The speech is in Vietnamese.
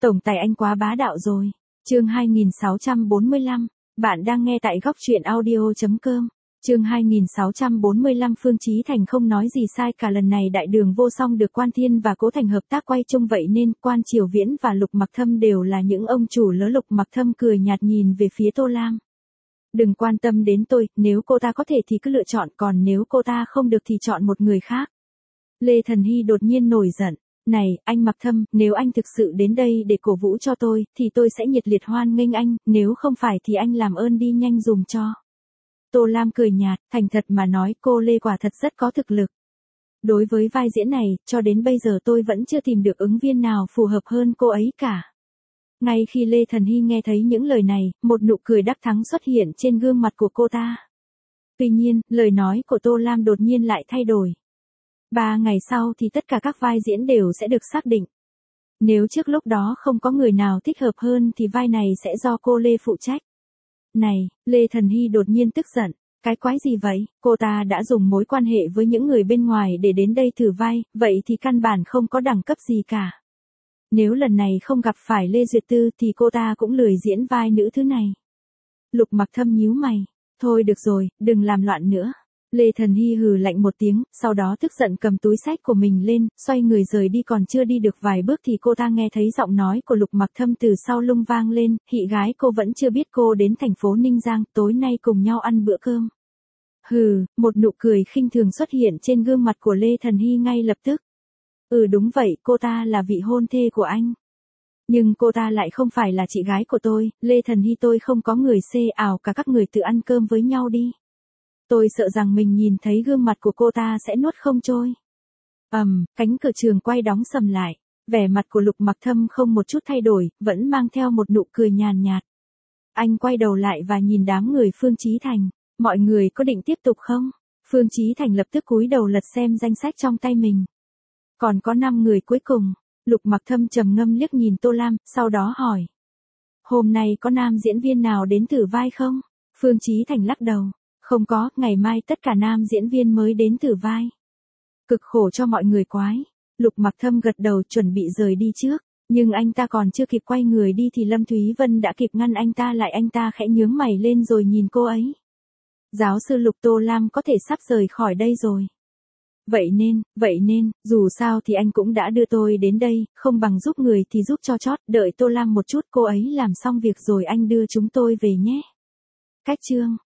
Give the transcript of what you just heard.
Tổng tài anh quá bá đạo rồi. Chương 2645, bạn đang nghe tại góc truyện audio.com. Chương 2645 Phương Chí Thành không nói gì sai cả, lần này Đại Đường Vô Song được Quan Thiên và Cố Thành hợp tác quay chung, vậy nên Quan Triều Viễn và Lục Mặc Thâm đều là những ông chủ lớn. Lục Mặc Thâm cười nhạt nhìn về phía Tô Lam. Đừng quan tâm đến tôi, nếu cô ta có thể thì cứ lựa chọn, còn nếu cô ta không được thì chọn một người khác. Lê Thần Hy đột nhiên nổi giận. Này, anh Mặc Thâm, nếu anh thực sự đến đây để cổ vũ cho tôi, thì tôi sẽ nhiệt liệt hoan nghênh anh, nếu không phải thì anh làm ơn đi nhanh dùm cho. Tô Lam cười nhạt, thành thật mà nói cô Lê quả thật rất có thực lực. Đối với vai diễn này, cho đến bây giờ tôi vẫn chưa tìm được ứng viên nào phù hợp hơn cô ấy cả. Ngay khi Lê Thần Hy nghe thấy những lời này, một nụ cười đắc thắng xuất hiện trên gương mặt của cô ta. Tuy nhiên, lời nói của Tô Lam đột nhiên lại thay đổi. 3 ngày sau thì tất cả các vai diễn đều sẽ được xác định. Nếu trước lúc đó không có người nào thích hợp hơn thì vai này sẽ do cô Lê phụ trách. Này, Lê Thần Hy đột nhiên tức giận. Cái quái gì vậy? Cô ta đã dùng mối quan hệ với những người bên ngoài để đến đây thử vai, vậy thì căn bản không có đẳng cấp gì cả. Nếu lần này không gặp phải Lê Duyệt Tư thì cô ta cũng lười diễn vai nữ thứ này. Lục Mặc Thâm nhíu mày. Thôi được rồi, đừng làm loạn nữa. Lê Thần Hy hừ lạnh một tiếng, sau đó tức giận cầm túi xách của mình lên, xoay người rời đi. Còn chưa đi được vài bước thì cô ta nghe thấy giọng nói của Lục Mặc Thâm từ sau lưng vang lên, Hị gái, cô vẫn chưa biết cô đến thành phố Ninh Giang, tối nay cùng nhau ăn bữa cơm. Hừ, một nụ cười khinh thường xuất hiện trên gương mặt của Lê Thần Hy ngay lập tức. Đúng vậy, cô ta là vị hôn thê của anh. Nhưng cô ta lại không phải là chị gái của tôi, Lê Thần Hy, tôi không có người xê ảo cả, các người tự ăn cơm với nhau đi. Tôi sợ rằng mình nhìn thấy gương mặt của cô ta sẽ nuốt không trôi. Cánh cửa trường quay đóng sầm lại. Vẻ mặt của Lục Mặc Thâm không một chút thay đổi, vẫn mang theo một nụ cười nhàn nhạt. Anh quay đầu lại và nhìn đám người Phương Chí Thành. Mọi người có định tiếp tục không? Phương Chí Thành lập tức cúi đầu lật xem danh sách trong tay mình. Còn có 5 người cuối cùng. Lục Mặc Thâm trầm ngâm liếc nhìn Tô Lam, sau đó hỏi. Hôm nay có nam diễn viên nào đến thử vai không? Phương Chí Thành lắc đầu. Không có, ngày mai tất cả nam diễn viên mới đến thử vai. Cực khổ cho mọi người quái. Lục Mặc Thâm gật đầu chuẩn bị rời đi trước. Nhưng anh ta còn chưa kịp quay người đi thì Lâm Thúy Vân đã kịp ngăn anh ta lại. Anh ta khẽ nhướng mày lên rồi nhìn cô ấy. Giáo sư Lục, Tô Lam có thể sắp rời khỏi đây rồi. Vậy nên, dù sao thì anh cũng đã đưa tôi đến đây, không bằng giúp người thì giúp cho chót, đợi Tô Lam một chút, cô ấy làm xong việc rồi anh đưa chúng tôi về nhé. Cách chương